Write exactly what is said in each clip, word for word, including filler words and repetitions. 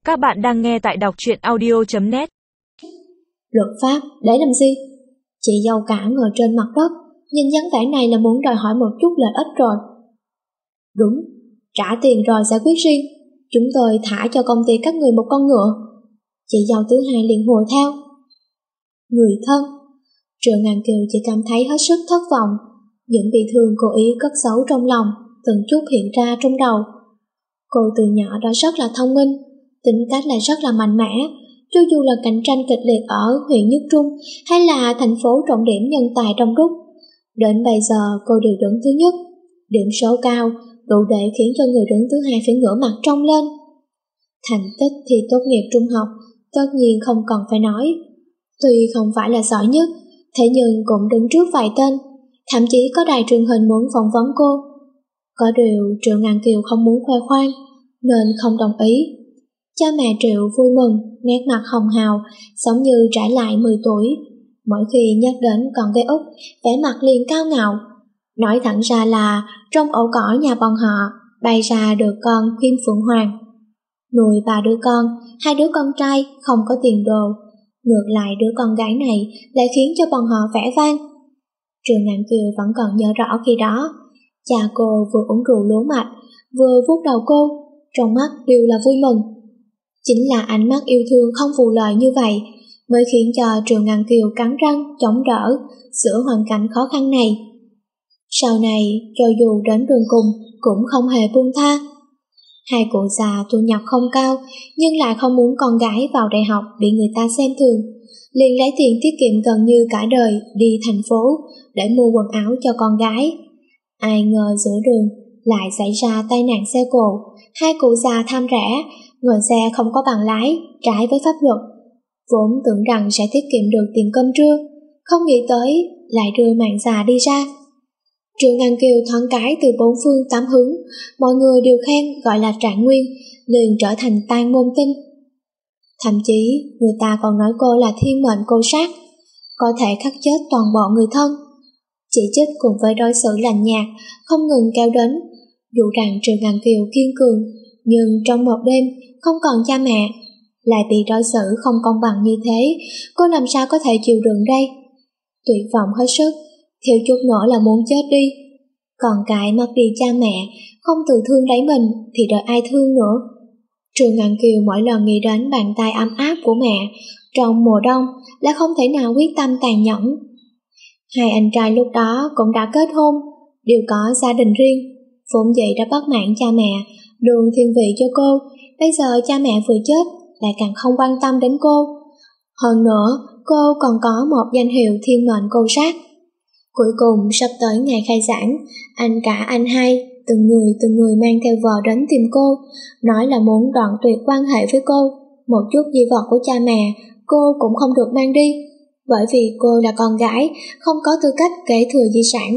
Các bạn đang nghe tại đọc truyện audio chấm net. Luật pháp, để làm gì? Chị dâu cả ngồi trên mặt đất, nhìn dáng vẻ này là muốn đòi hỏi một chút lợi ích rồi. Đúng, trả tiền rồi giải quyết riêng. Chúng tôi thả cho công ty các người một con ngựa. Chị dâu thứ hai liền hùa theo. Người thân. Triệu Ngàn Kiều chỉ cảm thấy hết sức thất vọng. Những bị thương cố ý cất giấu trong lòng từng chút hiện ra trong đầu. Cô từ nhỏ đã rất là thông minh, tính cách lại rất là mạnh mẽ. Cho dù là cạnh tranh kịch liệt ở huyện Nhất Trung hay là thành phố trọng điểm nhân tài Đông Đúc, đến bây giờ cô đều đứng thứ nhất. Điểm số cao đủ để khiến cho người đứng thứ hai phải ngửa mặt trông lên. Thành tích thì tốt nghiệp trung học tất nhiên không cần phải nói. Tuy không phải là giỏi nhất, thế nhưng cũng đứng trước vài tên, thậm chí có đài truyền hình muốn phỏng vấn cô. Có điều Triệu Ngàn Kiều không muốn khoe khoang nên không đồng ý. Cha mẹ Triệu vui mừng, nét mặt hồng hào, giống như trải lại mười tuổi. Mỗi khi nhắc đến con gái út, vẻ mặt liền cao ngạo. Nói thẳng ra là trong ổ cỏ nhà bọn họ bày ra được con Kim Phượng Hoàng. Nuôi ba đứa con, hai đứa con trai không có tiền đồ. Ngược lại đứa con gái này lại khiến cho bọn họ vẻ vang. Triệu Ngạn Kiều vẫn còn nhớ rõ khi đó, cha cô vừa uống rượu lúa mạch, vừa vuốt đầu cô, trong mắt đều là vui mừng. Chính là ánh mắt yêu thương không vụ lợi như vậy mới khiến cho Triệu Ngạn Kiều cắn răng chống đỡ giữa hoàn cảnh khó khăn này. Sau này, cho dù đến đường cùng cũng không hề buông tha. Hai cụ già thu nhập không cao nhưng lại không muốn con gái vào đại học bị người ta xem thường, liền lấy tiền tiết kiệm gần như cả đời đi thành phố để mua quần áo cho con gái. Ai ngờ giữa đường lại xảy ra tai nạn xe cộ, hai cụ già tham rẻ, ngồi xe không có bằng lái, trái với pháp luật. Vốn tưởng rằng sẽ tiết kiệm được tiền cơm trưa, không nghĩ tới lại đưa mạng già đi ra. Triệu Ngàn Kiều thoáng cái từ bốn phương tám hướng, mọi người đều khen gọi là trạng nguyên, liền trở thành tan môn tinh. Thậm chí người ta còn nói cô là thiên mệnh cô sát, có thể khắc chết toàn bộ người thân. Chỉ trích cùng với đối xử lạnh nhạt không ngừng kéo đến, dù rằng Triệu Ngàn Kiều kiên cường, nhưng trong một đêm không còn cha mẹ, lại bị đối xử không công bằng như thế, cô làm sao có thể chịu đựng đây? Tuyệt vọng hết sức, thiếu chút nữa là muốn chết đi. Còn cái mất đi cha mẹ, không tự thương lấy mình thì đợi ai thương nữa. Triệu Ngạn Kiều mỗi lần nghĩ đến bàn tay ấm áp của mẹ trong mùa đông là không thể nào quyết tâm tàn nhẫn. Hai anh trai lúc đó cũng đã kết hôn, đều có gia đình riêng, vốn dĩ đã bất mãn cha mẹ, đường thiên vị cho cô, bây giờ cha mẹ vừa chết lại càng không quan tâm đến cô. Hơn nữa, cô còn có một danh hiệu thiên mệnh cô sát. Cuối cùng sắp tới ngày khai giảng, anh cả anh hai, từng người từng người mang theo vợ đến tìm cô, nói là muốn đoạn tuyệt quan hệ với cô, một chút di vật của cha mẹ cô cũng không được mang đi, bởi vì cô là con gái, không có tư cách kế thừa di sản.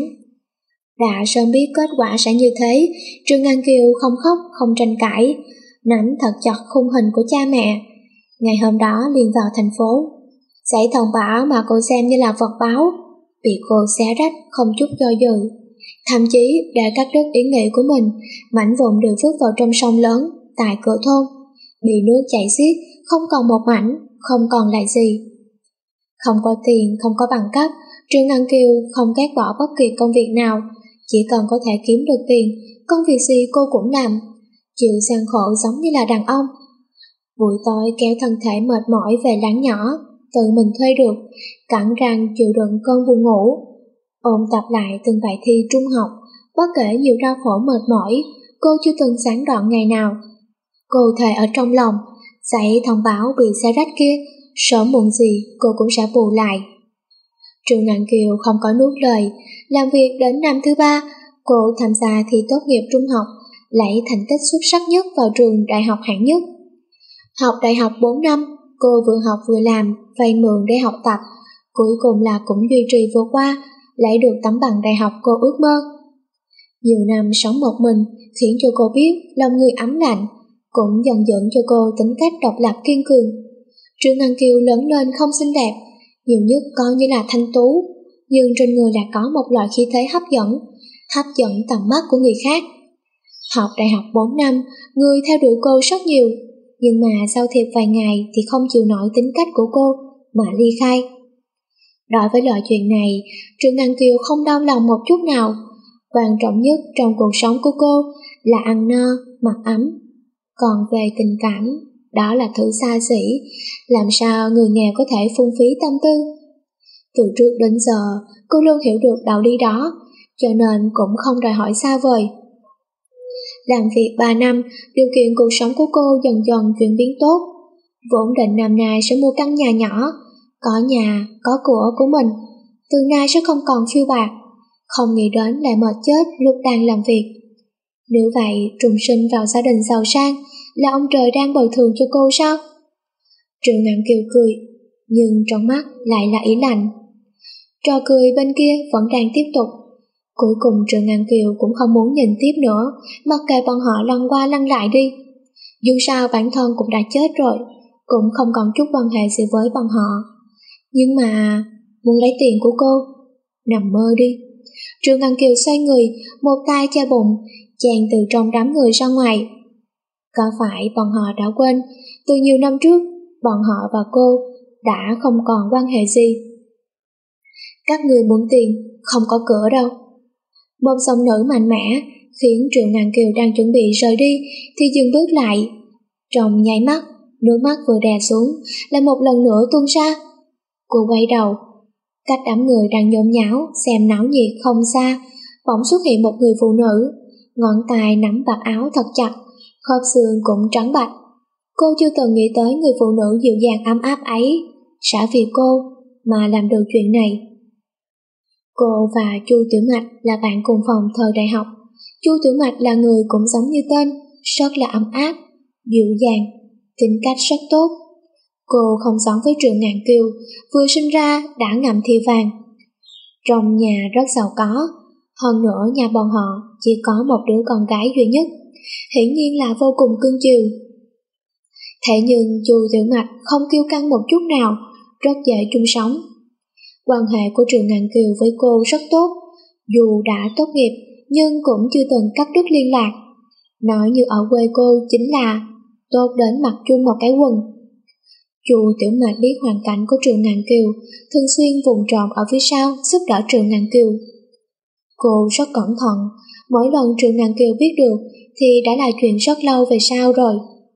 Đã sớm biết kết quả sẽ như thế, Triệu Ngàn Kiều không khóc không tranh cãi, nắm thật chặt khung hình của cha mẹ. Ngày hôm đó liền vào thành phố, giấy thông báo mà cô xem như là vật báo, bị cô xé rách không chút do dự, thậm chí để cắt đứt ý nghĩ của mình, mảnh vụn đều vứt vào trong sông lớn tại cửa thôn, bị nước chảy xiết, không còn một mảnh, không còn lại gì. Không có tiền, không có bằng cấp, Triệu Ngạn Kiều không ghét bỏ bất kỳ công việc nào, chỉ cần có thể kiếm được tiền, công việc gì cô cũng làm, chịu gian khổ giống như là đàn ông. Buổi tối kéo thân thể mệt mỏi về láng nhỏ, tự mình thuê được, cắn răng chịu đựng cơn buồn ngủ, ôn tập lại từng bài thi trung học. Bất kể nhiều đau khổ mệt mỏi, cô chưa từng gián đoạn ngày nào. Cô thề ở trong lòng, giấy thông báo bị xé rách kia, sớm muộn gì cô cũng sẽ bù lại. Triệu Ngạn Kiều không có nuốt lời, làm việc đến năm thứ ba, cô tham gia thi tốt nghiệp trung học, lấy thành tích xuất sắc nhất vào trường đại học hạng nhất. Học đại học bốn năm, cô vừa học vừa làm, vay mượn để học tập, cuối cùng là cũng duy trì vượt qua, lấy được tấm bằng đại học cô ước mơ. Nhiều năm sống một mình khiến cho cô biết lòng người ấm lạnh, cũng dần dưỡng cho cô tính cách độc lập kiên cường. Triệu Ngàn Kiều lớn lên không xinh đẹp, nhiều nhất coi như là thanh tú, nhưng trên người lại có một loại khí thế hấp dẫn, hấp dẫn tầm mắt của người khác. Học đại học bốn năm, người theo đuổi cô rất nhiều, Nhưng mà sau thiệp vài ngày thì không chịu nổi tính cách của cô mà ly khai. Đối với loại chuyện này, Trương Ngân Kiều không đau lòng một chút nào. Quan trọng nhất trong cuộc sống của cô là ăn no, mặc ấm. Còn về tình cảm, đó là thứ xa xỉ, làm sao người nghèo có thể phung phí tâm tư. Từ trước đến giờ, cô luôn hiểu được đạo lý đó, cho nên cũng không đòi hỏi xa vời. Làm việc ba năm, điều kiện cuộc sống của cô dần dần chuyển biến tốt. Vốn định năm nay sẽ mua căn nhà nhỏ, có nhà, có của của mình, từ nay sẽ không còn phiêu bạc. Không nghĩ đến lại mệt chết lúc đang làm việc. Nếu vậy, trùng sinh vào gia đình giàu sang là ông trời đang bồi thường cho cô sao? Trương Ngạn Kiều cười, nhưng trong mắt lại là ý lạnh. Trò cười bên kia vẫn đang tiếp tục. Cuối cùng Trương Ngạn Kiều cũng không muốn nhìn tiếp nữa, mặc kệ bọn họ lăn qua lăn lại đi. Dù sao bản thân cũng đã chết rồi, cũng không còn chút quan hệ gì với bọn họ. Nhưng mà muốn lấy tiền của cô, nằm mơ đi. Trương Ngân Kiều xoay người, một tay che bụng, chàng từ trong đám người ra ngoài. Có phải bọn họ đã quên, từ nhiều năm trước, bọn họ và cô đã không còn quan hệ gì? Các người muốn tiền, không có cửa đâu. Một giọng nữ mạnh mẽ khiến Trương Ngân Kiều đang chuẩn bị rời đi thì dừng bước lại. Trong nháy mắt, nước mắt vừa đè xuống lại một lần nữa tuôn ra. Cô quay đầu, cách đám người đang nhốn nháo xem náo nhiệt không xa, bỗng xuất hiện một người phụ nữ, ngón tay nắm vạt áo thật chặt, khớp xương cũng trắng bạch. Cô chưa từng nghĩ tới người phụ nữ dịu dàng ấm áp ấy sẽ vì cô mà làm được chuyện này. Cô và Chu Tiểu Mạch là bạn cùng phòng thời đại học. Chu Tiểu Mạch là người cũng giống như tên, rất là ấm áp, dịu dàng, tính cách rất tốt. Cô không giống với Trương Ngạn Kiều, vừa sinh ra đã ngậm thì vàng. Trong nhà rất giàu có, hơn nữa nhà bọn họ chỉ có một đứa con gái duy nhất, hiển nhiên là vô cùng cưng chiều. Thế nhưng Chu Tiểu Mạch không kiêu căng một chút nào, rất dễ chung sống. Quan hệ của Trương Ngạn Kiều với cô rất tốt, dù đã tốt nghiệp nhưng cũng chưa từng cắt đứt liên lạc. Nói như ở quê cô chính là tốt đến mặc chung một cái quần. Chu Tiểu Mạch biết hoàn cảnh của Trương Ngạn Kiều, thường xuyên vùng trộm ở phía sau giúp đỡ Trương Ngạn Kiều. Cô rất cẩn thận, mỗi lần Trương Ngạn Kiều biết được thì đã là chuyện rất lâu về sau rồi.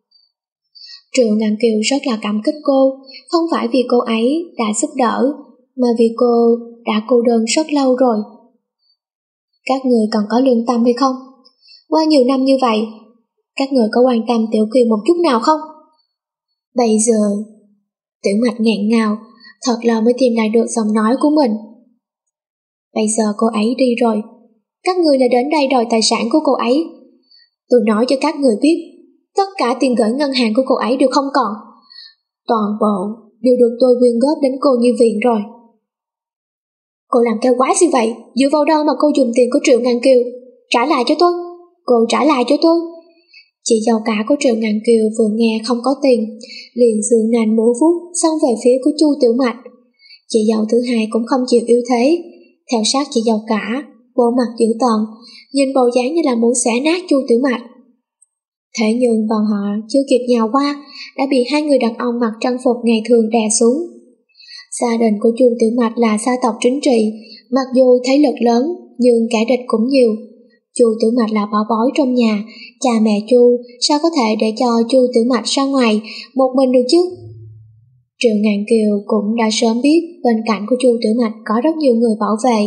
Trương Ngạn Kiều rất là cảm kích cô, không phải vì cô ấy đã giúp đỡ, mà vì cô đã cô đơn rất lâu rồi. Các người còn có lương tâm hay không? Qua nhiều năm như vậy, các người có quan tâm Tiểu Kiều một chút nào không? Bây giờ, Tiểu Mạch nghẹn ngào, thật lâu mới tìm lại được giọng nói của mình. Bây giờ cô ấy đi rồi, các người lại đến đây đòi tài sản của cô ấy. Tôi nói cho các người biết, tất cả tiền gửi ngân hàng của cô ấy đều không còn. Toàn bộ đều được tôi quyên góp đến cô như viện rồi. Cô làm cái quái gì vậy? Dựa vào đâu mà cô dùng tiền của Triệu Ngàn Kiều? Trả lại cho tôi, cô trả lại cho tôi. Chị giàu cả của Triệu Ngàn Kiều vừa nghe không có tiền, liền giương nành múa vuốt xông về phía của Chu Tiểu Mạch. Chị giàu thứ hai cũng không chịu yếu thế, theo sát chị giàu cả, bộ mặt dữ tợn, nhìn bộ dáng như là muốn xẻ nát Chu Tiểu Mạch. Thế nhưng bọn họ chưa kịp nhào qua, đã bị hai người đàn ông mặc trang phục ngày thường đè xuống. Gia đình của Chu Tiểu Mạch là gia tộc chính trị, mặc dù thế lực lớn nhưng kẻ địch cũng nhiều. Chu Tiểu Mạch là bảo bối trong nhà, cha mẹ Chu sao có thể để cho Chu Tiểu Mạch ra ngoài một mình được chứ? Triệu Ngạn Kiều cũng đã sớm biết bên cạnh của Chu Tiểu Mạch có rất nhiều người bảo vệ.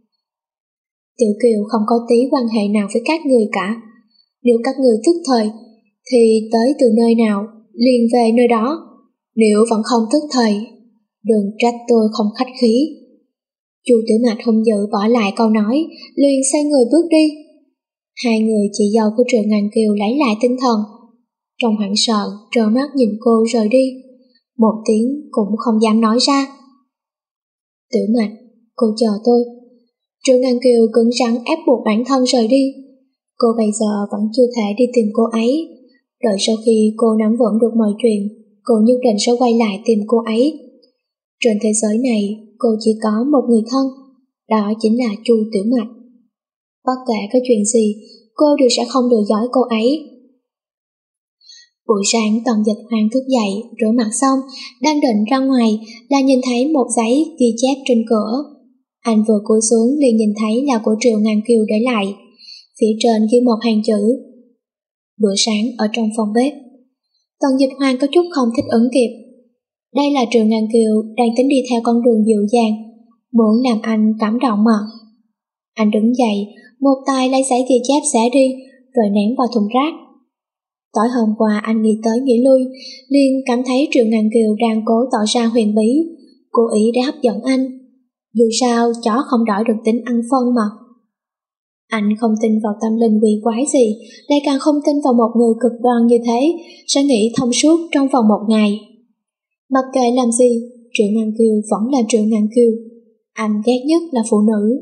Tiểu Kiều không có tí quan hệ nào với các người cả. Nếu các người thức thời thì tới từ nơi nào liền về nơi đó. Nếu vẫn không thức thời, đừng trách tôi không khách khí. Chu Tiểu Mạch hung dữ bỏ lại câu nói, liền xoay người bước đi. Hai người chị dâu của Triệu Ngạn Kiều lấy lại tinh thần. Trong hoảng sợ, trơ mắt nhìn cô rời đi. Một tiếng cũng không dám nói ra. Tiểu Mạch, cô chờ tôi. Triệu Ngạn Kiều cứng rắn ép buộc bản thân rời đi. Cô bây giờ vẫn chưa thể đi tìm cô ấy. Đợi sau khi cô nắm vững được mọi chuyện, cô nhất định sẽ quay lại tìm cô ấy. Trên thế giới này, cô chỉ có một người thân, đó chính là Chu Tiểu Mạch. Bất kể có chuyện gì, cô đều sẽ không đùa dõi cô ấy. Buổi sáng Tần Dịch Hoang thức dậy, rửa mặt xong, đang định ra ngoài là nhìn thấy một giấy ghi chép trên cửa. Anh vừa cúi xuống liền nhìn thấy là của Triệu Ngàn Kiều để lại. Phía trên ghi một hàng chữ: bữa sáng ở trong phòng bếp. Tần Dịch Hoang có chút không thích ứng kịp. Đây là Triệu Ngàn Kiều đang tính đi theo con đường dịu dàng, muốn làm anh cảm động mà. Anh đứng dậy, một tay lấy giấy ghi chép xẻ đi, rồi ném vào thùng rác. Tối hôm qua anh nghĩ tới nghĩ lui, liền cảm thấy Triệu Ngàn Kiều đang cố tỏ ra huyền bí, cố ý để hấp dẫn anh. Dù sao chó không đổi được tính ăn phân mà. Anh không tin vào tâm linh quỷ quái gì, lại càng không tin vào một người cực đoan như thế sẽ nghĩ thông suốt trong vòng một ngày. Mặc kệ làm gì, Triệu Ngàn Kiều vẫn là Triệu Ngàn Kiều. Anh ghét nhất là phụ nữ.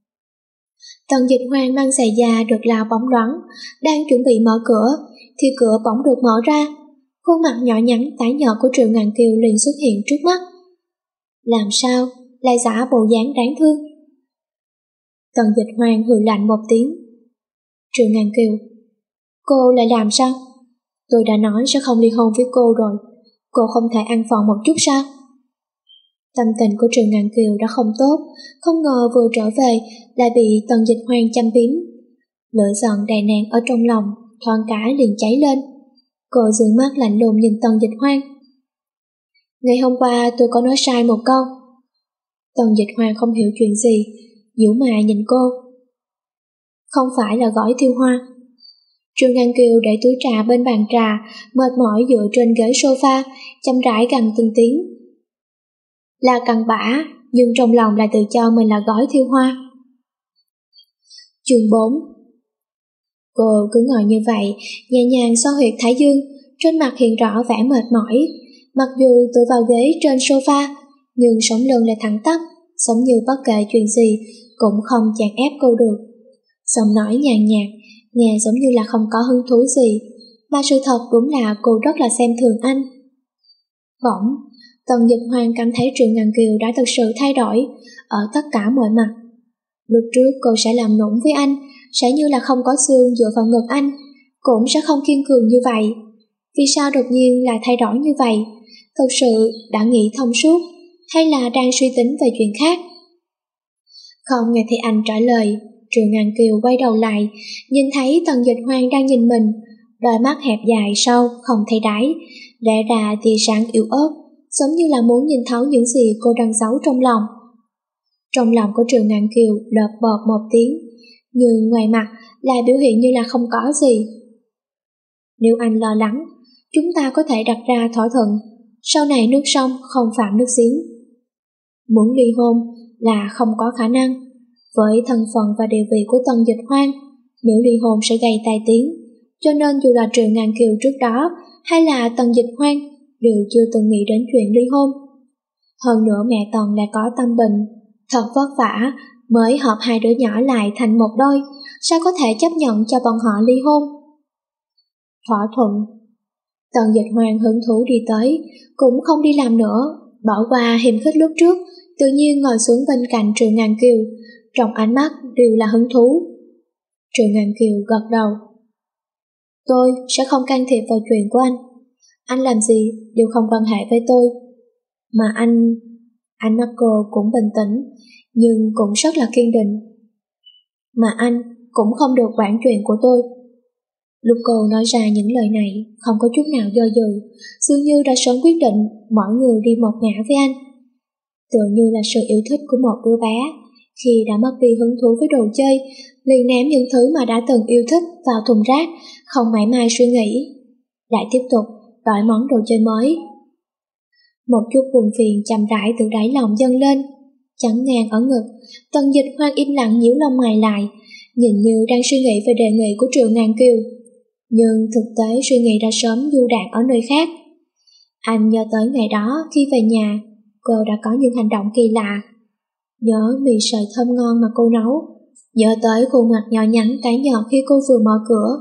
Tần Dịch Hoang mang giày da được lao bóng loáng, đang chuẩn bị mở cửa, thì cửa bỗng được mở ra. Khuôn mặt nhỏ nhắn tái nhợt của Triệu Ngàn Kiều liền xuất hiện trước mắt. Làm sao lại giả bộ dáng đáng thương? Tần Dịch Hoang hừ lạnh một tiếng. Triệu Ngàn Kiều, cô lại làm sao? Tôi đã nói sẽ không ly hôn với cô rồi, cô không thể an phận một chút sao? Tâm tình của Triệu Ngàn Kiều đã không tốt, không ngờ vừa trở về lại bị Tần Dịch Hoang châm biếm. Lửa giận đè nén ở trong lòng, thoáng cái liền cháy lên. Cô dương mắt lạnh lùng nhìn Tần Dịch Hoang. Ngày hôm qua tôi có nói sai một câu. Tần Dịch Hoang không hiểu chuyện gì, nhíu mày nhìn cô. Không phải là gỏi thiêu hoa. Triệu Ngàn Kiều để túi trà bên bàn trà, mệt mỏi dựa trên ghế sofa, chậm rãi gằn từng tiếng. Là cặn bã, nhưng trong lòng lại tự cho mình là gói thiêu hoa. Chương bốn. Cô cứ ngồi như vậy, nhẹ nhàng xoa huyệt thái dương, trên mặt hiện rõ vẻ mệt mỏi. Mặc dù tựa vào ghế trên sofa, nhưng sống lưng lại thẳng tắp, giống như bất kể chuyện gì cũng không chèn ép cô được. Giọng nói nhàn nhạt, nghe giống như là không có hứng thú gì, mà sự thật đúng là cô rất là xem thường anh. Bỗng, Tần Dịch Hoang cảm thấy Triệu Ngàn Kiều đã thực sự thay đổi ở tất cả mọi mặt. Lúc trước cô sẽ làm nũng với anh, sẽ như là không có xương dựa vào ngực anh, cũng sẽ không kiên cường như vậy. Vì sao đột nhiên lại thay đổi như vậy? Thực sự đã nghĩ thông suốt, hay là đang suy tính về chuyện khác? Không nghe thấy anh trả lời, Triệu Ngàn Kiều quay đầu lại, nhìn thấy Tần Dịch Hoang đang nhìn mình, đôi mắt hẹp dài sâu, không thấy đáy, lẽ ra tia sáng yếu ớt, giống như là muốn nhìn thấu những gì cô đang giấu trong lòng. Trong lòng của Triệu Ngàn Kiều lợp bợp một tiếng, nhưng ngoài mặt lại biểu hiện như là không có gì. Nếu anh lo lắng, chúng ta có thể đặt ra thỏa thuận, sau này nước sông không phạm nước giếng. Muốn ly hôn là không có khả năng. Với thân phận và địa vị của Tần Dịch Hoang, nếu ly hôn sẽ gây tai tiếng, cho nên dù là Triệu Ngàn Kiều trước đó hay là Tần Dịch Hoang đều chưa từng nghĩ đến chuyện ly hôn. Hơn nữa mẹ Tần lại có tâm bệnh, thật vất vả mới hợp hai đứa nhỏ lại thành một đôi, sao có thể chấp nhận cho bọn họ ly hôn? Thỏa thuận. Tần Dịch Hoang hứng thú đi tới, cũng không đi làm nữa, bỏ qua hiềm khích lúc trước, tự nhiên ngồi xuống bên cạnh Triệu Ngàn Kiều, trong ánh mắt đều là hứng thú. Triệu Ngàn Kiều gật đầu. Tôi sẽ không can thiệp vào chuyện của anh. Anh làm gì đều không quan hệ với tôi. Mà anh... Ánh mắt cô cũng bình tĩnh, nhưng cũng rất là kiên định. Mà anh cũng không được quản chuyện của tôi. Lúc cô nói ra những lời này, không có chút nào do dự, dường như đã sớm quyết định mỗi người đi một ngả với anh. Tựa như là sự yêu thích của một đứa bé, khi đã mất đi hứng thú với đồ chơi, liền ném những thứ mà đã từng yêu thích vào thùng rác, không mảy may suy nghĩ, lại tiếp tục đổi món đồ chơi mới. Một chút buồn phiền chậm rãi từ đáy lòng dâng lên, chắn ngang ở ngực. Tần Dịch Hoang im lặng nhíu lông mày lại, nhìn như đang suy nghĩ về đề nghị của Triệu Ngàn Kiều, nhưng thực tế suy nghĩ đã sớm du đạn ở nơi khác. Anh nhớ tới ngày đó khi về nhà, cô đã có những hành động kỳ lạ. Nhớ mì sợi thơm ngon mà cô nấu, nhớ tới khuôn mặt nhỏ nhắn tái nhợt khi cô vừa mở cửa.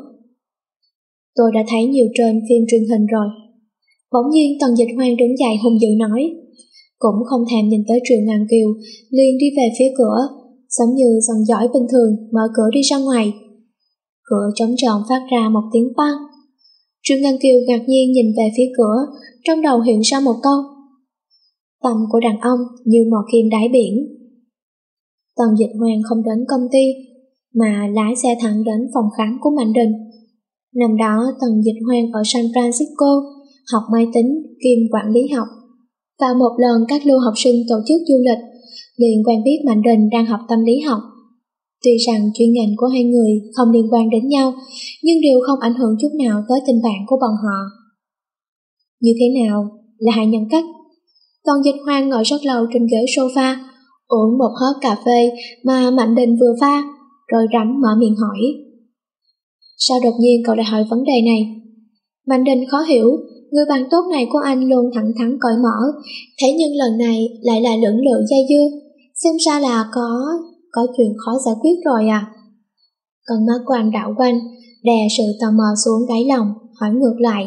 Tôi đã thấy nhiều trên phim truyền hình rồi. Bỗng nhiên Tần Dịch Hoang đứng dậy hung dữ nói, cũng không thèm nhìn tới Triệu Ngàn Kiều, liền đi về phía cửa, giống như dòng dõi bình thường mở cửa đi ra ngoài. Cửa trống tròn phát ra một tiếng bang. Trương Ngân Kiều ngạc nhiên nhìn về phía cửa, trong đầu hiện ra một câu. Tâm của đàn ông như mò kim đáy biển. Tần Dịch Hoan không đến công ty, mà lái xe thẳng đến phòng khám của Mạnh Đình. Năm đó Tần Dịch Hoan ở San Francisco học máy tính kiêm quản lý học, và một lần các lưu học sinh tổ chức du lịch, liền quen biết Mạnh Đình đang học tâm lý học. Tuy rằng chuyên ngành của hai người không liên quan đến nhau, nhưng đều không ảnh hưởng chút nào tới tình bạn của bọn họ. Như thế nào là hai nhân cách? Tần Dịch Hoan ngồi rất lâu trên ghế sofa, uống một hớp cà phê mà Mạnh Đình vừa pha, rồi rảnh mở miệng hỏi. Sao đột nhiên cậu lại hỏi vấn đề này? Mạnh Đình khó hiểu, người bạn tốt này của anh luôn thẳng thắn cởi mở, thế nhưng lần này lại là lưỡng lự dây dưa, xem ra là có, có chuyện khó giải quyết rồi à? Con mắt của anh đảo quanh, đè sự tò mò xuống đáy lòng, hỏi ngược lại.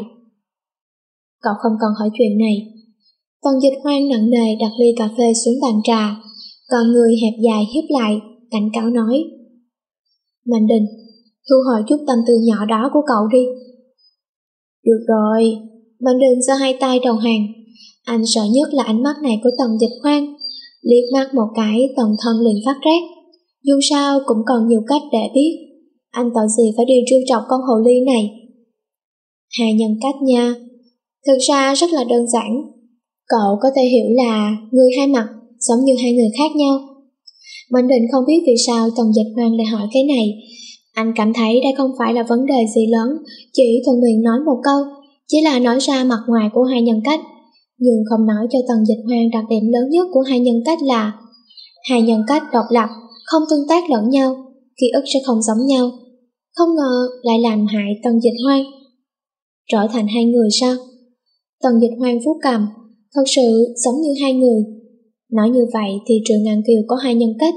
Cậu không cần hỏi chuyện này. Tần Dịch Hoan nặng nề đặt ly cà phê xuống bàn trà, còn người hẹp dài híp lại, cảnh cáo nói. Mạnh Đình, thu hồi chút tâm tư nhỏ đó của cậu đi. Được rồi, Mạnh Đình giơ hai tay đầu hàng. Anh sợ nhất là ánh mắt này của Tần Dịch Hoan, liếc mắt một cái toàn thân liền phát rét. Dù sao cũng còn nhiều cách để biết, anh tội gì phải đi trêu chọc con hồ ly này. Hai nhân cách nha, thực ra rất là đơn giản. Cậu có thể hiểu là người hai mặt, giống như hai người khác nhau. Mạnh Định không biết vì sao Tần Dịch Hoan lại hỏi cái này. Anh cảm thấy đây không phải là vấn đề gì lớn, chỉ thuận miệng nói một câu, chỉ là nói ra mặt ngoài của hai nhân cách, nhưng không nói cho Tần Dịch Hoan đặc điểm lớn nhất của hai nhân cách là hai nhân cách độc lập, không tương tác lẫn nhau, ký ức sẽ không giống nhau. Không ngờ lại làm hại Tần Dịch Hoan. Trở thành hai người sao? Tần Dịch Hoan vuốt cằm, thật sự giống như hai người. Nói như vậy thì Triệu Ngạn Kiều có hai nhân cách.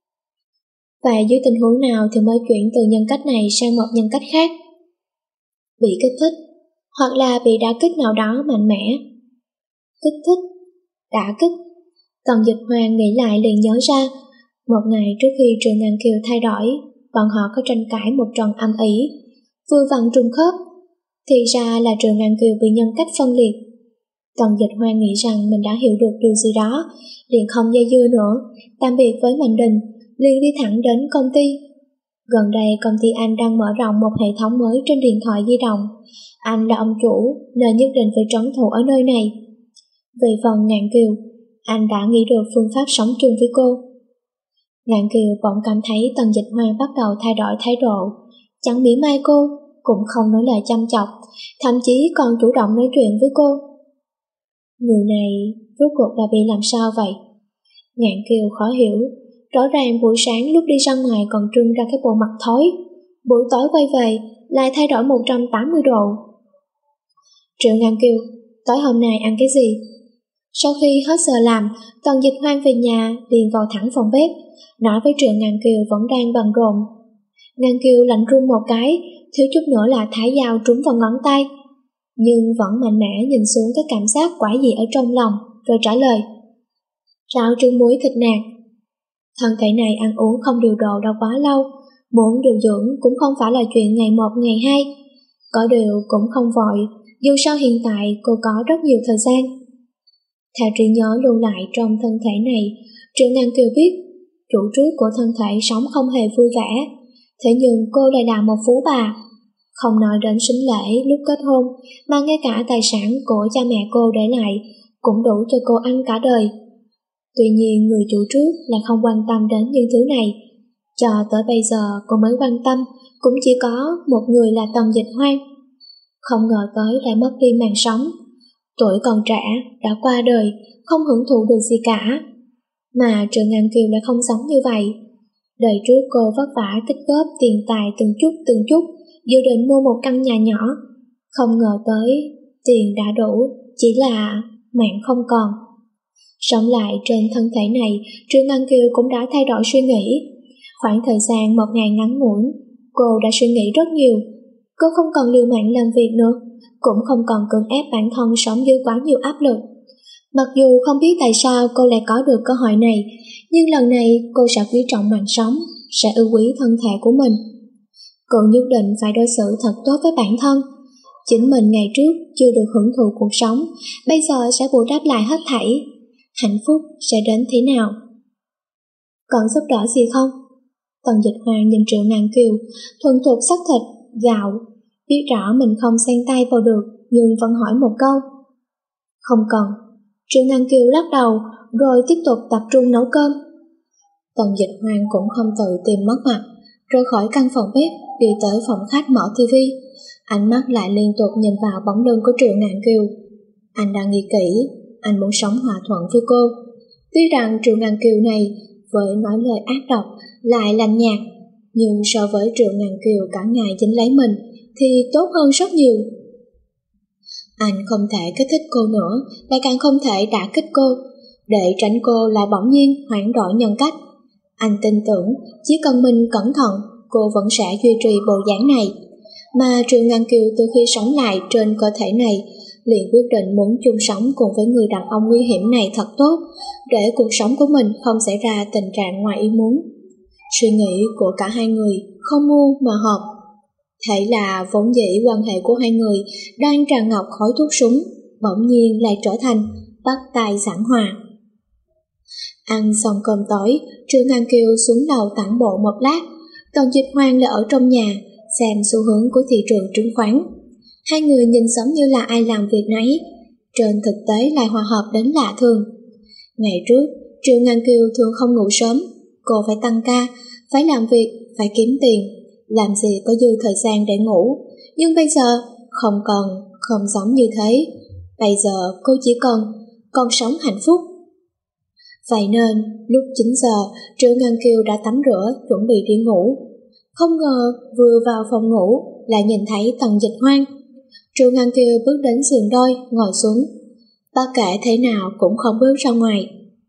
Và dưới tình huống nào thì mới chuyển từ nhân cách này sang một nhân cách khác? Bị kích thích, hoặc là bị đả kích nào đó mạnh mẽ. Kích thích, đả kích. Tần Dịch Hoan nghĩ lại liền nhớ ra, một ngày trước khi Triệu Ngạn Kiều thay đổi, bọn họ có tranh cãi một trận âm ỉ, vừa vặn trùng khớp. Thì ra là Triệu Ngạn Kiều bị nhân cách phân liệt. Tần Dịch Hoan nghĩ rằng mình đã hiểu được điều gì đó, liền không dây dưa nữa, tạm biệt với Mạnh Đình, liền đi thẳng đến công ty. Gần đây công ty anh đang mở rộng một hệ thống mới trên điện thoại di động. Anh là ông chủ nên nhất định phải trấn thủ ở nơi này. Về phần Ngạn Kiều, anh đã nghĩ được phương pháp sống chung với cô. Ngạn Kiều bỗng cảm thấy Tần Dịch Hoan bắt đầu thay đổi thái độ, chẳng mỉa mai cô, cũng không nói lời chăm chọc, thậm chí còn chủ động nói chuyện với cô. Người này rốt cuộc là bị làm sao vậy? Ngạn Kiều khó hiểu, rõ ràng buổi sáng lúc đi ra ngoài còn trưng ra cái bộ mặt thối, buổi tối quay về lại thay đổi một trăm tám mươi độ. Triệu Ngạn Kiều, tối hôm nay ăn cái gì? Sau khi hết giờ làm, Tần Dịch Hoan về nhà liền vào thẳng phòng bếp, nói với Triệu Ngạn Kiều vẫn đang bận rộn. Ngạn Kiều lạnh run một cái, thiếu chút nữa là thái dao trúng vào ngón tay, nhưng vẫn mạnh mẽ nhìn xuống cái cảm giác quái dị ở trong lòng, rồi trả lời. Rau trứng muối thịt nạc. Thân thể này ăn uống không điều độ đã quá lâu, muốn điều dưỡng cũng không phải là chuyện ngày một ngày hai. Có điều cũng không vội, dù sao hiện tại cô có rất nhiều thời gian. Theo trí nhớ lưu lại trong thân thể này, Triệu Ngạn Kiều biết chủ trước của thân thể sống không hề vui vẻ, thế nhưng cô lại là một phú bà. Không nói đến sính lễ lúc kết hôn, mà ngay cả tài sản của cha mẹ cô để lại cũng đủ cho cô ăn cả đời. Tuy nhiên người chủ trước là không quan tâm đến những thứ này. Cho tới bây giờ cô mới quan tâm, cũng chỉ có một người là Tần Dịch Hoan. Không ngờ tới lại mất đi màn sống. Tuổi còn trẻ, đã qua đời, không hưởng thụ được gì cả. Mà Triệu Ngạn Kiều lại không giống như vậy. Đời trước cô vất vả tích góp tiền tài từng chút từng chút, dự định mua một căn nhà nhỏ. Không ngờ tới, tiền đã đủ, chỉ là mạng không còn. Sống lại trên thân thể này, Triệu Ngạn Kiều cũng đã thay đổi suy nghĩ. Khoảng thời gian một ngày ngắn ngủn, cô đã suy nghĩ rất nhiều. Cô không còn liều mạng làm việc nữa, cũng không còn cưỡng ép bản thân sống dưới quá nhiều áp lực. Mặc dù không biết tại sao cô lại có được cơ hội này, nhưng lần này cô sẽ quý trọng mạng sống, sẽ ưu quý thân thể của mình. Cô nhất định phải đối xử thật tốt với bản thân. Chính mình ngày trước chưa được hưởng thụ cuộc sống, bây giờ sẽ bù đắp lại hết thảy. Hạnh phúc sẽ đến thế nào? Còn giúp đỡ gì không? Tần Dịch Hoàng nhìn Triệu Ngạn Kiều, thuần thục xắt thịt, gạo, biết rõ mình không xen tay vào được, nhưng vẫn hỏi một câu. Không cần. Triệu Ngạn Kiều lắc đầu, rồi tiếp tục tập trung nấu cơm. Tần Dịch Hoàng cũng không tự tìm mất mặt, rời khỏi căn phòng bếp, đi tới phòng khách mở tivi. Ánh mắt lại liên tục nhìn vào bóng lưng của Triệu Ngạn Kiều. Anh đang nghĩ kỹ, anh muốn sống hòa thuận với cô. Tuy rằng Triệu Ngạn Kiều này với nói lời ác độc lại lạnh nhạt, nhưng so với Triệu Ngạn Kiều cả ngày dính lấy mình thì tốt hơn rất nhiều. Anh không thể kích thích cô nữa, lại càng không thể đả kích cô, để tránh cô lại bỗng nhiên hoán đổi nhân cách. Anh tin tưởng chỉ cần mình cẩn thận, cô vẫn sẽ duy trì bộ dáng này. Mà Triệu Ngạn Kiều từ khi sống lại trên cơ thể này, liền quyết định muốn chung sống cùng với người đàn ông nguy hiểm này thật tốt, để cuộc sống của mình không xảy ra tình trạng ngoài ý muốn. Suy nghĩ của cả hai người không ngu mà hợp. Thế là vốn dĩ quan hệ của hai người đang tràn ngập khói thuốc súng, bỗng nhiên lại trở thành bắt tay giảng hòa. Ăn xong cơm tối, Triệu Ngạn Kiều xuống lầu tản bộ một lát. Tần Dịch Hoàng là ở trong nhà, xem xu hướng của thị trường chứng khoán. Hai người nhìn giống như là ai làm việc nấy, trên thực tế lại hòa hợp đến lạ thường. Ngày trước, Triệu Ngạn Kiều thường không ngủ sớm, cô phải tăng ca, phải làm việc, phải kiếm tiền, làm gì có dư thời gian để ngủ. Nhưng bây giờ, không cần, không giống như thế. Bây giờ cô chỉ cần, còn sống hạnh phúc. Vậy nên, lúc chín giờ, Triệu Ngạn Kiều đã tắm rửa, chuẩn bị đi ngủ. Không ngờ, vừa vào phòng ngủ, lại nhìn thấy Tần Dịch Hoàng. Triệu Ngạn Kiều bước đến giường đôi, ngồi xuống. Bất kể thế nào cũng không bước ra ngoài.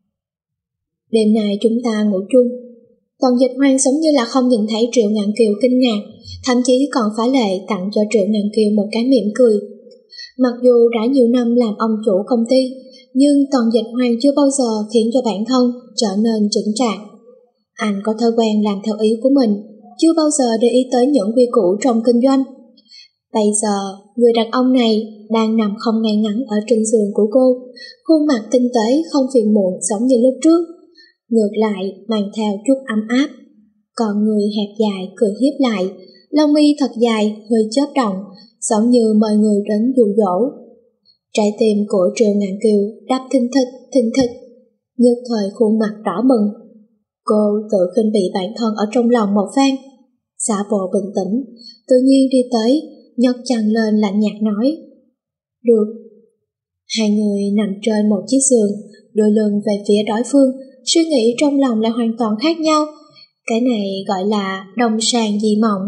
Đêm nay chúng ta ngủ chung. Tần Dịch Hoàng giống như là không nhìn thấy Triệu Ngạn Kiều kinh ngạc, thậm chí còn phá lệ tặng cho Triệu Ngạn Kiều một cái mỉm cười. Mặc dù đã nhiều năm làm ông chủ công ty, nhưng Tần Dịch Hoàng chưa bao giờ khiến cho bản thân trở nên chững chạc. Anh có thói quen làm theo ý của mình, chưa bao giờ để ý tới những quy củ trong kinh doanh. Bây giờ, người đàn ông này đang nằm không ngay ngắn ở trên giường của cô, khuôn mặt tinh tế không phiền muộn giống như lúc trước, ngược lại mang theo chút ấm áp. Còn người hẹp dài cười hiếp lại, lông mi thật dài hơi chớp động, giống như mời người đến dụ dỗ. Trái tim của Triệu Ngạn Kiều đập thình thịch thình thịch, nhất thời khuôn mặt đỏ bừng. Cô tự khinh bị bản thân ở trong lòng một phen, giả bộ bình tĩnh, tự nhiên đi tới, nhấc chăn lên lạnh nhạt nói. Được. Hai người nằm trên một chiếc giường, đưa lưng về phía đối phương, suy nghĩ trong lòng là hoàn toàn khác nhau. Cái này gọi là đồng sàng dị mộng.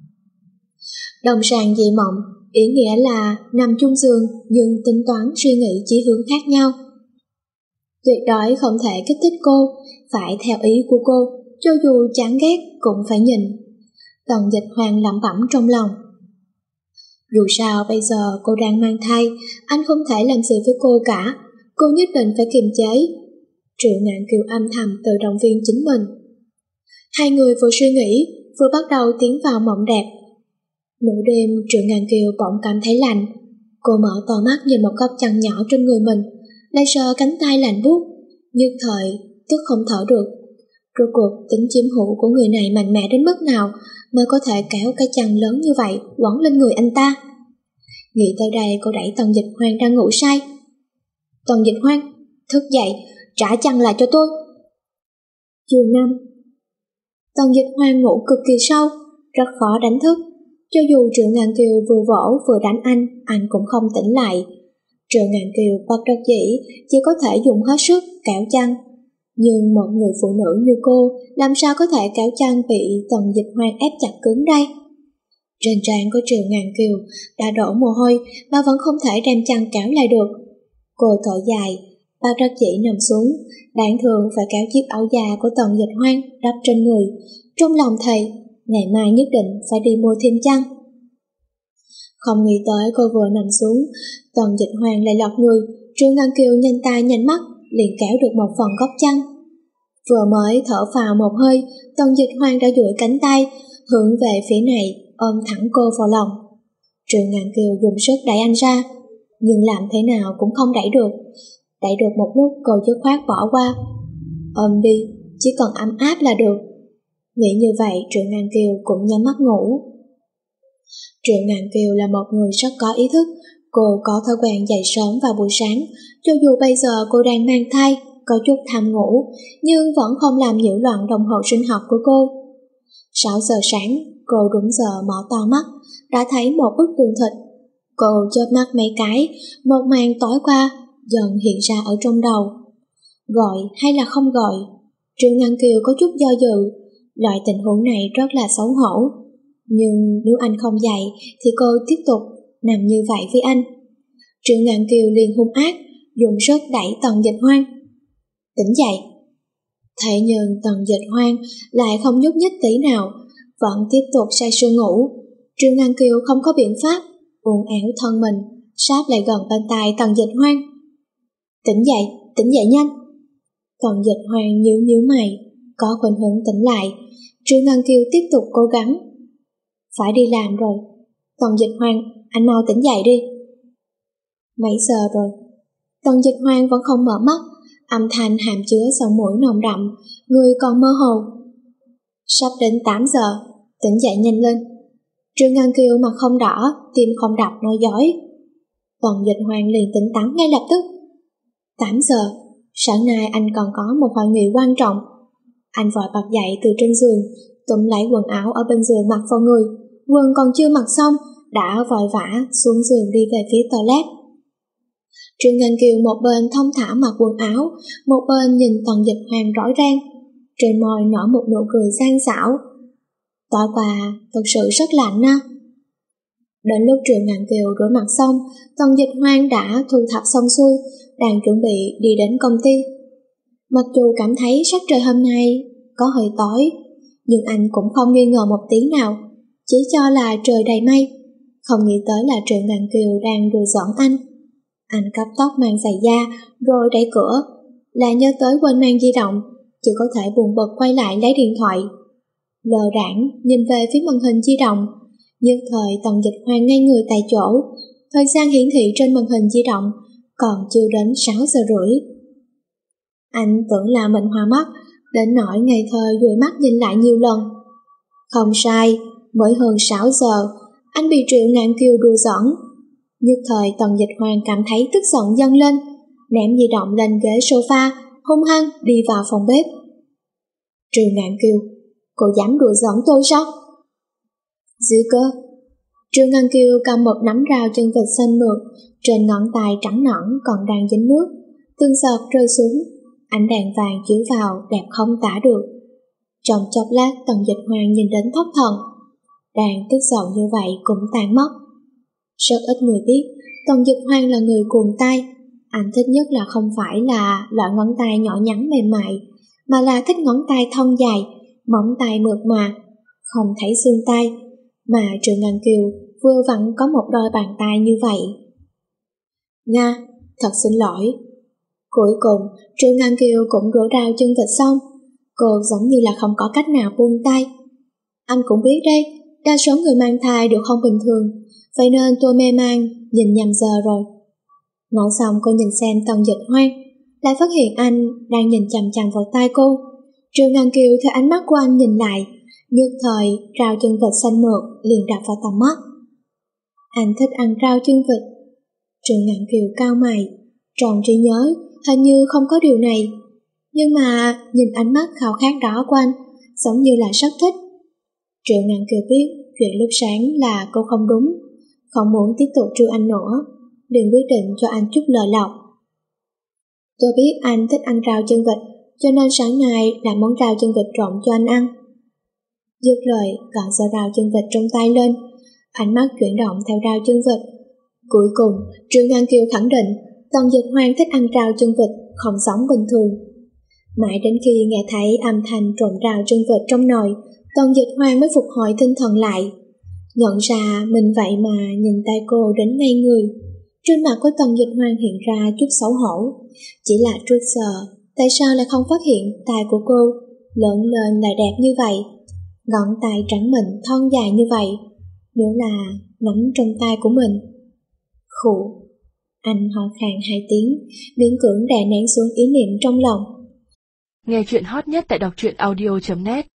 Đồng sàng dị mộng, ý nghĩa là nằm chung giường nhưng tính toán suy nghĩ chí hướng khác nhau. Tuyệt đối không thể kích thích cô, phải theo ý của cô, cho dù chán ghét cũng phải nhìn. Tần Dịch Hoàng lẩm bẩm trong lòng. Dù sao bây giờ cô đang mang thai, anh không thể làm gì với cô cả, cô nhất định phải kiềm chế. Triệu Ngạn Kiều âm thầm tự động viên chính mình. Hai người vừa suy nghĩ, vừa bắt đầu tiến vào mộng đẹp. Nửa đêm Triệu Ngạn Kiều bỗng cảm thấy lạnh. Cô mở to mắt nhìn một góc chăn nhỏ trên người mình, lại sờ cánh tay lạnh buốt, nhất thời tức không thở được. Rốt cuộc tính chiếm hữu của người này mạnh mẽ đến mức nào mới có thể kéo cái chăn lớn như vậy quấn lên người anh ta. Nghĩ tới đây cô đẩy Tần Dịch Hoàng đang ngủ say. Tần Dịch Hoàng, thức dậy, trả chăn lại cho tôi. Chương năm. Tần Dịch Hoàng ngủ cực kỳ sâu, rất khó đánh thức. Cho dù Triệu Ngạn Kiều vừa vỗ vừa đánh anh, anh cũng không tỉnh lại. Triệu Ngạn Kiều bất đắc dĩ chỉ có thể dùng hết sức kéo chăn. Nhưng một người phụ nữ như cô làm sao có thể kéo chăn bị Tần Dịch Hoàng ép chặt cứng đây? Trên trán của Triệu Ngạn Kiều đã đổ mồ hôi mà vẫn không thể đem chăn kéo lại được. Cô thở dài, bất đắc dĩ nằm xuống, đáng thường phải kéo chiếc áo da của Tần Dịch Hoàng đắp trên người. Trong lòng thầy, ngày mai nhất định phải đi mua thêm chăn. Không nghĩ tới cô vừa nằm xuống, Tần Dịch Hoàng lại lọt người. Triệu Ngạn Kiều nhanh tay nhanh mắt liền kéo được một phần góc chăn. Vừa mới thở phào một hơi, Tần Dịch Hoàng đã duỗi cánh tay hướng về phía này, ôm thẳng cô vào lòng. Trương Ngạn Kiều dùng sức đẩy anh ra, nhưng làm thế nào cũng không đẩy được. Đẩy được một lúc cô dứt khoát bỏ qua. Ôm đi, chỉ cần ấm áp là được. Nghĩ như vậy Trương Ngạn Kiều cũng nhắm mắt ngủ. Trương Ngạn Kiều là một người rất có ý thức. Cô có thói quen dậy sớm vào buổi sáng. Cho dù bây giờ cô đang mang thai, có chút tham ngủ, nhưng vẫn không làm nhiễu loạn đồng hồ sinh học của cô. Sáu giờ sáng, cô đúng giờ mở to mắt, đã thấy một bức tường thịt. Cô chớp mắt mấy cái, một màn tối qua dần hiện ra ở trong đầu. Gọi hay là không gọi? Trương Ngạn Kiều có chút do dự. Loại tình huống này rất là xấu hổ. Nhưng nếu anh không dậy thì cô tiếp tục nằm như vậy với anh. Trương Ngạn Kiều liền hung ác, dùng sức đẩy Tần Dịch Hoan. Tỉnh dậy. Thế nhưng Tần Dịch Hoan lại không nhúc nhích tí nào, vẫn tiếp tục say sưa ngủ. Trương Ngạn Kiều không có biện pháp, uốn éo thân mình, sát lại gần bên tai Tần Dịch Hoan. Tỉnh dậy, tỉnh dậy nhanh. Tần Dịch Hoan nhíu nhíu mày, có khuynh hướng tỉnh lại. Trương Ngạn Kiều tiếp tục cố gắng. Phải đi làm rồi. Tần Dịch Hoan, anh mau tỉnh dậy đi. Mấy giờ rồi? Tần Dịch Hoan vẫn không mở mắt, âm thanh hàm chứa giọng mũi nồng đậm, người còn mơ hồ. Sắp đến tám giờ, tỉnh dậy nhanh lên. Trương Ngạn Kiều mặt không đỏ, tim không đập nói dối. Tần Dịch Hoan liền tỉnh táo ngay lập tức. tám giờ, sáng nay anh còn có một hội nghị quan trọng. Anh vội bật dậy từ trên giường, túm lấy quần áo ở bên giường mặc vào người. Quần còn chưa mặc xong, đã vội vã xuống giường đi về phía toilet. Trương Ngạn Kiều một bên thong thả mặc quần áo, một bên nhìn Tần Dịch Hoan rõ ràng. Trên môi nở một nụ cười gian xảo. Tối qua thật sự rất lạnh á. Đến lúc Trương Ngạn Kiều rửa mặt xong, Tần Dịch Hoan đã thu thập xong xuôi, đang chuẩn bị đi đến công ty. Mặc dù cảm thấy sắc trời hôm nay có hơi tối, nhưng anh cũng không nghi ngờ một tí nào, chỉ cho là trời đầy mây, không nghĩ tới là Trương Ngạn Kiều đang đùa giỡn anh. Anh cấp tóc mang giày da rồi đẩy cửa, là nhớ tới quên mang di động, chỉ có thể buồn bực quay lại lấy điện thoại. Lờ đãng nhìn về phía màn hình di động, nhất thời Tần Dịch Hoan ngay người tại chỗ. Thời gian hiển thị trên màn hình di động còn chưa đến sáu giờ rưỡi. Anh tưởng là mình hoa mắt, đến nỗi ngây thơ dụi mắt nhìn lại nhiều lần. Không sai, mới hơn sáu giờ, anh bị Triệu Ngạn Kiều đùa giỡn. Nhất thời Tần Dịch Hoan cảm thấy tức giận dâng lên, ném di động lên ghế sofa, hung hăng đi vào phòng bếp. Triệu Ngạn Kiều, cô dám đùa giỡn tôi sao? Gì cơ? Triệu Ngạn Kiều cầm một nắm rau chân vịt xanh mượt, trên ngón tay trắng nõn còn đang dính nước, từng giọt rơi xuống, ánh đèn vàng chiếu vào đẹp không tả được. Trong chốc lát Tần Dịch Hoan nhìn đến thất thần, đang tức giận như vậy cũng tan mất. Rất ít người biết Tần Dịch Hoan là người cuồng tay. Anh thích nhất là không phải là loại ngón tay nhỏ nhắn mềm mại, mà là thích ngón tay thon dài, móng tay mượt mà, không thấy xương tay. Mà Trương Ngạn Kiều vừa vặn có một đôi bàn tay như vậy. Nga, thật xin lỗi. Cuối cùng Trương Ngạn Kiều cũng rửa rau chân vịt xong. Cô giống như là không có cách nào buông tay. Anh cũng biết đấy, đa số người mang thai đều không bình thường, vậy nên tôi mê man, nhìn nhầm giờ rồi. Nói xong cô nhìn xem Tần Dịch Hoan, lại phát hiện anh đang nhìn chằm chằm vào tay cô. Trương Ngạn Kiều theo ánh mắt của anh nhìn lại, nhất thời rau chân vịt xanh mượt liền đập vào tầm mắt. Anh thích ăn rau chân vịt. Trương Ngạn Kiều cao mày, trong trí nhớ hình như không có điều này, nhưng mà nhìn ánh mắt khao khát đó của anh, giống như là rất thích. Trương Ngạn Kiều biết chuyện lúc sáng là cô không đúng, không muốn tiếp tục trêu anh nữa, liền quyết định cho anh chút lời lọc. Tôi biết anh thích ăn rau chân vịt, cho nên sáng nay làm món rau chân vịt trộn cho anh ăn. Dứt lời còn giơ rau chân vịt trong tay lên, ánh mắt chuyển động theo rau chân vịt. Cuối cùng Trương Ngạn Kiều khẳng định Tần Dịch Hoan thích ăn rau chân vịt không giống bình thường. Mãi đến khi nghe thấy âm thanh trộn rau chân vịt trong nồi, Tần Dịch Hoan mới phục hồi tinh thần lại, nhận ra mình vậy mà nhìn tay cô đến ngay người. Trên mặt của Tần Dịch Hoan hiện ra chút xấu hổ, chỉ là trước giờ tại sao lại không phát hiện tay của cô lớn lên lại đẹp như vậy, ngón tay trắng mịn thon dài như vậy. nữa là nắm trong tay của mình. Khụ, anh ho khan hai tiếng, miễn cưỡng đè nén xuống ý niệm trong lòng. Nghe chuyện hot nhất tại đọc truyện audio chấm net